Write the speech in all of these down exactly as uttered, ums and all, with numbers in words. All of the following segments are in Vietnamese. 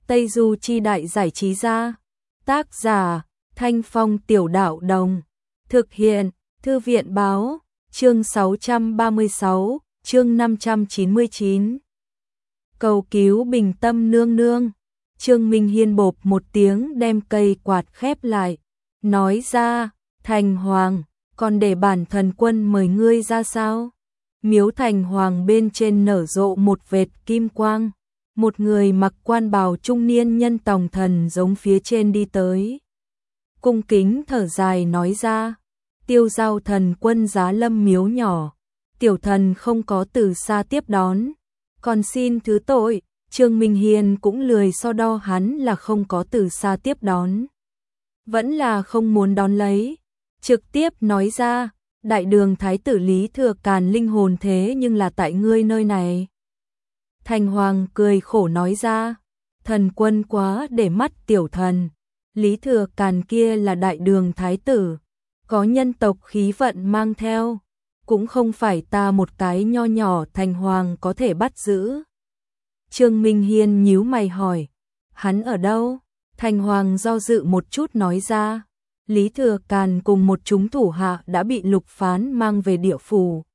Tây Du Chi Đại Giải Trí Gia. Tác giả Thanh Phong Tiểu Đạo Đồng. Thực hiện Thư viện Báo. Chương sáu trăm ba mươi sáu, chương năm trăm chín mươi chín. Cầu cứu Bình Tâm nương nương. Trương Minh Hiên bộp một tiếng đem cây quạt khép lại, nói ra, Thành Hoàng, còn để bản thần quân mời ngươi ra sao? Miếu Thành Hoàng bên trên nở rộ một vệt kim quang, một người mặc quan bào trung niên nhân tòng thần giống phía trên đi tới. Cung kính thở dài nói ra, Tiêu Giao thần quân giá lâm miếu nhỏ, tiểu thần không có từ xa tiếp đón, còn xin thứ tội. Trương Minh Hiên cũng lười so đo hắn là không có từ xa tiếp đón, vẫn là không muốn đón lấy, trực tiếp nói ra, đại đường thái tử Lý Thừa Càn linh hồn thế nhưng là tại ngươi nơi này. Thành Hoàng cười khổ nói ra, thần quân quá để mắt tiểu thần, Lý Thừa Càn kia là đại đường thái tử, có nhân tộc khí vận mang theo, cũng không phải ta một cái nho nhỏ Thành Hoàng có thể bắt giữ. Trương Minh Hiên nhíu mày hỏi, hắn ở đâu? Thành Hoàng do dự một chút nói ra, Lý Thừa Càn cùng một chúng thủ hạ đã bị Lục Phán mang về địa phủ.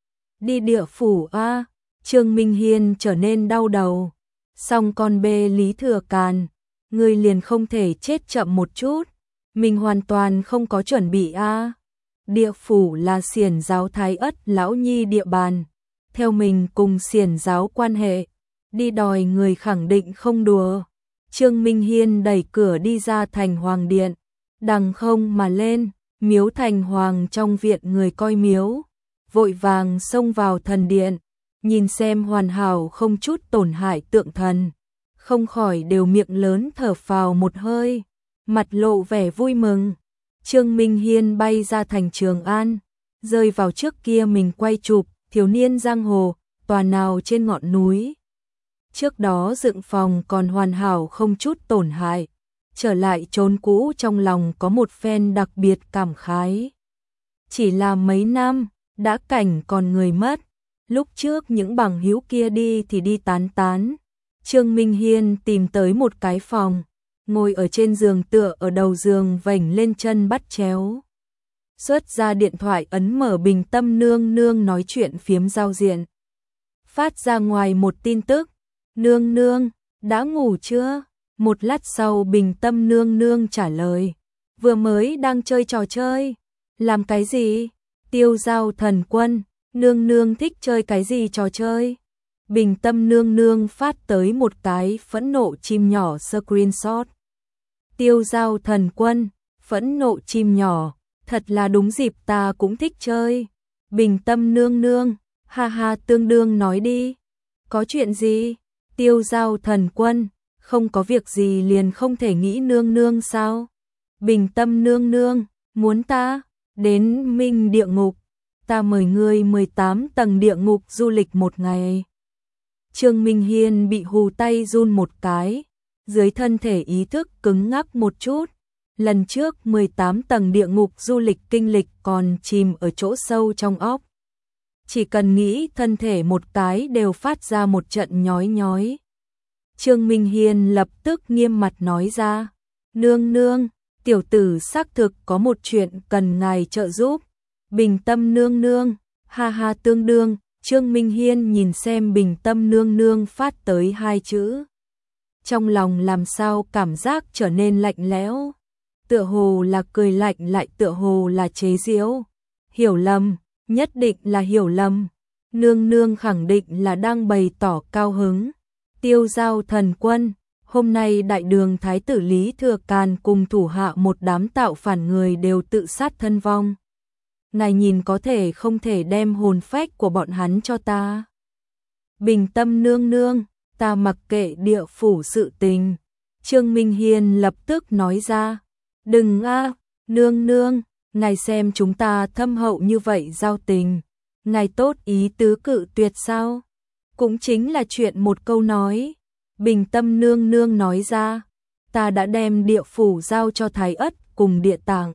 Đi địa phủ a? À? Trương Minh Hiên trở nên đau đầu. Xong con bê Lý Thừa Càn, ngươi liền không thể chết chậm một chút, mình hoàn toàn không có chuẩn bị a. À? Địa phủ là xiển giáo Thái Ất lão nhi địa bàn, theo mình cùng xiển giáo quan hệ, đi đòi người khẳng định không đùa. Trương Minh Hiên đẩy cửa đi ra Thành Hoàng điện, đằng không mà lên, miếu Thành Hoàng trong viện người coi miếu, vội vàng xông vào thần điện, nhìn xem hoàn hảo không chút tổn hại tượng thần, không khỏi đều miệng lớn thở phào một hơi, mặt lộ vẻ vui mừng. Trương Minh Hiên bay ra thành Trường An, rơi vào trước kia mình quay chụp thiếu niên giang hồ, tòa nào trên ngọn núi. Trước đó dựng phòng còn hoàn hảo không chút tổn hại, trở lại chốn cũ trong lòng có một phen đặc biệt cảm khái. Chỉ là mấy năm, đã cảnh còn người mất, lúc trước những bằng hữu kia đi thì đi tán tán. Trương Minh Hiên tìm tới một cái phòng, ngồi ở trên giường tựa ở đầu giường vểnh lên chân bắt chéo. Xuất ra điện thoại ấn mở Bình Tâm nương nương nói chuyện phiếm giao diện. Phát ra ngoài một tin tức, nương nương, đã ngủ chưa? Một lát sau Bình Tâm nương nương trả lời, vừa mới đang chơi trò chơi. Làm cái gì? Tiêu Giao thần quân, nương nương thích chơi cái gì trò chơi? Bình Tâm nương nương phát tới một cái phẫn nộ chim nhỏ screenshot. Tiêu Giao thần quân, phẫn nộ chim nhỏ, thật là đúng dịp ta cũng thích chơi. Bình Tâm nương nương, ha ha tương đương nói đi. Có chuyện gì? Tiêu Giao thần quân, không có việc gì liền không thể nghĩ nương nương sao? Bình Tâm nương nương, muốn ta đến Minh địa ngục, ta mời ngươi mười tám tầng địa ngục du lịch một ngày. Trương Minh Hiên bị hù tay run một cái, dưới thân thể ý thức cứng ngắc một chút. Lần trước mười tám tầng địa ngục du lịch kinh lịch còn chìm ở chỗ sâu trong óc. Chỉ cần nghĩ thân thể một cái đều phát ra một trận nhói nhói. Trương Minh Hiên lập tức nghiêm mặt nói ra, nương nương, tiểu tử xác thực có một chuyện cần ngài trợ giúp. Bình Tâm nương nương, ha ha tương đương. Trương Minh Hiên nhìn xem Bình Tâm nương nương phát tới hai chữ, trong lòng làm sao cảm giác trở nên lạnh lẽo, tựa hồ là cười lạnh lại tựa hồ là chế giễu. Hiểu lầm, nhất định là hiểu lầm. Nương nương khẳng định là đang bày tỏ cao hứng. Tiêu Giao thần quân, hôm nay đại đường thái tử Lý Thừa Càn cùng thủ hạ một đám tạo phản người đều tự sát thân vong. Ngài nhìn có thể không thể đem hồn phách của bọn hắn cho ta? Bình Tâm nương nương, ta mặc kệ địa phủ sự tình. Trương Minh Hiên lập tức nói ra, đừng a, nương nương, ngài xem chúng ta thâm hậu như vậy giao tình, ngài tốt ý tứ cự tuyệt sao? Cũng chính là chuyện một câu nói. Bình Tâm nương nương nói ra, ta đã đem địa phủ giao cho Thái Ất cùng địa tạng,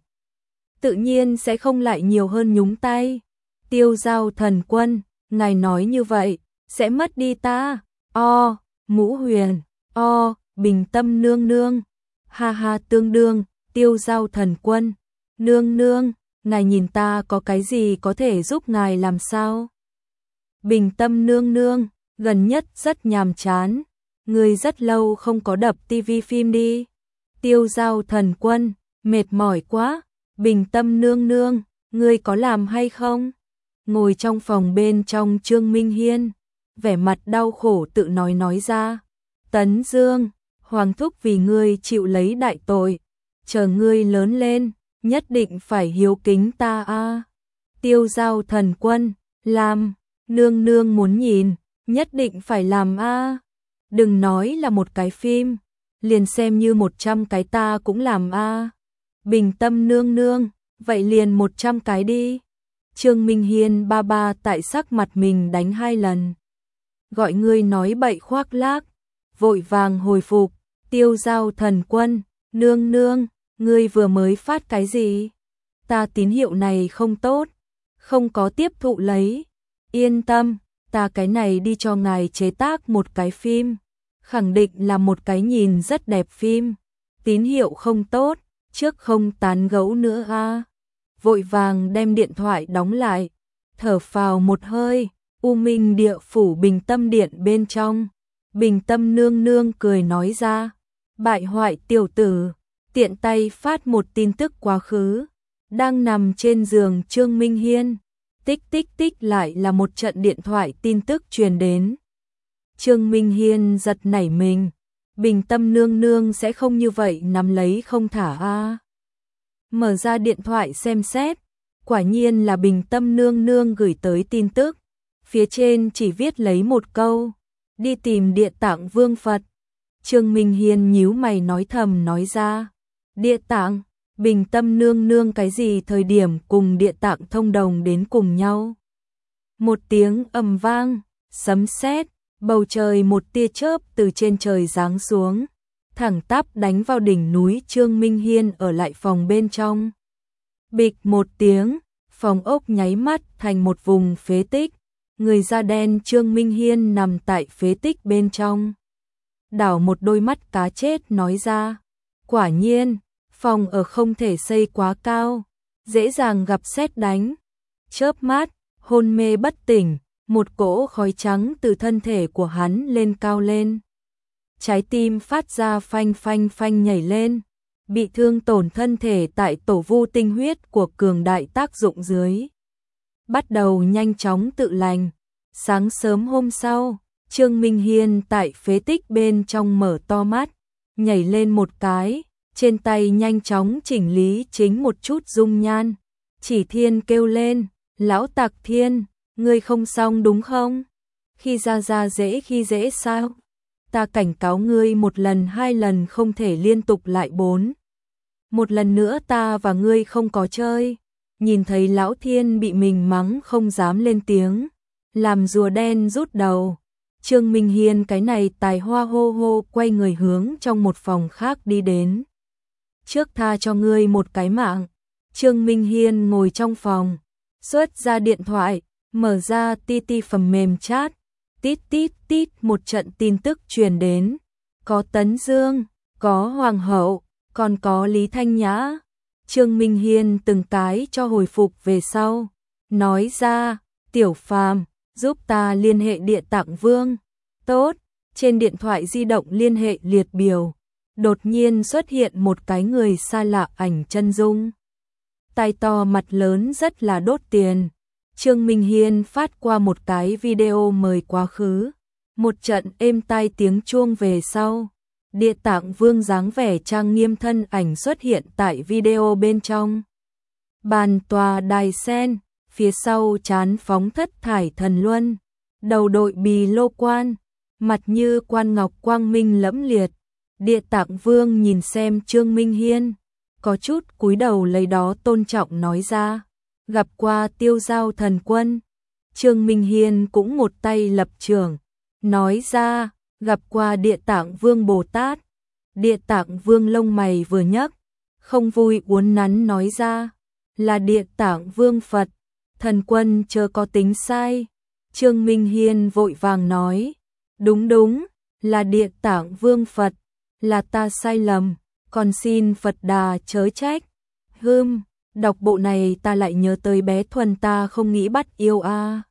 tự nhiên sẽ không lại nhiều hơn nhúng tay. Tiêu Giao thần quân, ngài nói như vậy sẽ mất đi ta. O, Ngũ Huyền, O, Bình Tâm nương nương, ha ha tương đương, Tiêu Dao Thần Quân, nương nương, ngài nhìn ta có cái gì có thể giúp ngài làm sao? Bình Tâm nương nương, gần nhất rất nhàm chán, người rất lâu không có đập tivi phim đi. Tiêu Dao Thần Quân, mệt mỏi quá. Bình Tâm nương nương, ngươi có làm hay không? Ngồi trong phòng bên trong Trương Minh Hiên, vẻ mặt đau khổ tự nói nói ra. Tấn Dương, Hoàng thúc vì ngươi chịu lấy đại tội, chờ ngươi lớn lên, nhất định phải hiếu kính ta a. Tiêu Dao Thần Quân, làm, nương nương muốn nhìn, nhất định phải làm a. Đừng nói là một cái phim, liền xem như một trăm cái ta cũng làm a. Bình Tâm nương nương, vậy liền một trăm cái đi. Trương Minh Hiên ba ba tại sắc mặt mình đánh hai lần. Gọi ngươi nói bậy khoác lác, vội vàng hồi phục. Tiêu Dao Thần Quân, nương nương, ngươi vừa mới phát cái gì? Ta tín hiệu này không tốt, không có tiếp thụ lấy. Yên tâm, ta cái này đi cho ngài chế tác một cái phim, khẳng định là một cái nhìn rất đẹp phim. Tín hiệu không tốt, trước không tán gẫu nữa a. Vội vàng đem điện thoại đóng lại, thở phào một hơi. U Minh Địa phủ Bình Tâm điện bên trong, Bình Tâm nương nương cười nói ra, bại hoại tiểu tử, tiện tay phát một tin tức quá khứ. Đang nằm trên giường Trương Minh Hiên, tích tích tích lại là một trận điện thoại tin tức truyền đến. Trương Minh Hiên giật nảy mình, Bình Tâm nương nương sẽ không như vậy nắm lấy không thả a. Mở ra điện thoại xem xét, quả nhiên là Bình Tâm nương nương gửi tới tin tức. Phía trên chỉ viết lấy một câu, đi tìm Địa Tạng Vương Phật. Trương Minh Hiên nhíu mày nói thầm nói ra, Địa Tạng, Bình Tâm nương nương cái gì thời điểm cùng Địa Tạng thông đồng đến cùng nhau. Một tiếng ầm vang, sấm sét, bầu trời một tia chớp từ trên trời giáng xuống, thẳng tắp đánh vào đỉnh núi. Trương Minh Hiên ở lại phòng bên trong. Bịch một tiếng, phòng ốc nháy mắt thành một vùng phế tích. Người da đen Trương Minh Hiên nằm tại phế tích bên trong. Đảo một đôi mắt cá chết nói ra, quả nhiên, phòng ở không thể xây quá cao, dễ dàng gặp sét đánh. Chớp mắt, hôn mê bất tỉnh, một cỗ khói trắng từ thân thể của hắn lên cao lên. Trái tim phát ra phanh phanh phanh nhảy lên, bị thương tổn thân thể tại tổ vu tinh huyết của cường đại tác dụng dưới. Bắt đầu nhanh chóng tự lành. Sáng sớm hôm sau, Trương Minh Hiên tại phế tích bên trong mở to mắt, nhảy lên một cái, trên tay nhanh chóng chỉnh lý chính một chút dung nhan. Chỉ Thiên kêu lên, lão Tặc Thiên, ngươi không xong đúng không? Khi ra ra dễ khi dễ sao? Ta cảnh cáo ngươi một lần hai lần không thể liên tục lại bốn. Một lần nữa ta và ngươi không có chơi. Nhìn thấy lão Thiên bị mình mắng không dám lên tiếng, làm rùa đen rút đầu. Trương Minh Hiên cái này tài hoa hô hô quay người hướng trong một phòng khác đi đến. Trước tha cho ngươi một cái mạng. Trương Minh Hiên ngồi trong phòng, xuất ra điện thoại, mở ra ti ti phần mềm chat. Tít tít tít một trận tin tức truyền đến. Có Tấn Dương, có Hoàng hậu, còn có Lý Thanh Nhã. Trương Minh Hiên từng cái cho hồi phục về sau, nói ra, Tiểu Phàm, giúp ta liên hệ Địa Tạng Vương. Tốt, trên điện thoại di động liên hệ liệt biểu, đột nhiên xuất hiện một cái người xa lạ ảnh chân dung. Tai to mặt lớn rất là đốt tiền. Trương Minh Hiên phát qua một cái video mời quá khứ, một trận êm tai tiếng chuông về sau. Địa Tạng Vương dáng vẻ trang nghiêm thân ảnh xuất hiện tại video bên trong. Bàn tòa đài sen, phía sau trán phóng thất thải thần luân, đầu đội bì lô quan, mặt như quan ngọc quang minh lẫm liệt. Địa Tạng Vương nhìn xem Trương Minh Hiên, có chút cúi đầu lấy đó tôn trọng nói ra, gặp qua Tiêu Dao Thần Quân. Trương Minh Hiên cũng một tay lập trường, nói ra, gặp qua Địa Tạng Vương Bồ Tát. Địa Tạng Vương lông mày vừa nhấc, không vui uốn nắn nói ra, là Địa Tạng Vương Phật. Thần Quân chớ có tính sai. Trương Minh Hiên vội vàng nói, đúng đúng, là Địa Tạng Vương Phật. là ta sai lầm, còn xin Phật Đà chớ trách. Hưm, đọc bộ này ta lại nhớ tới bé Thuần ta không nghĩ bắt yêu a.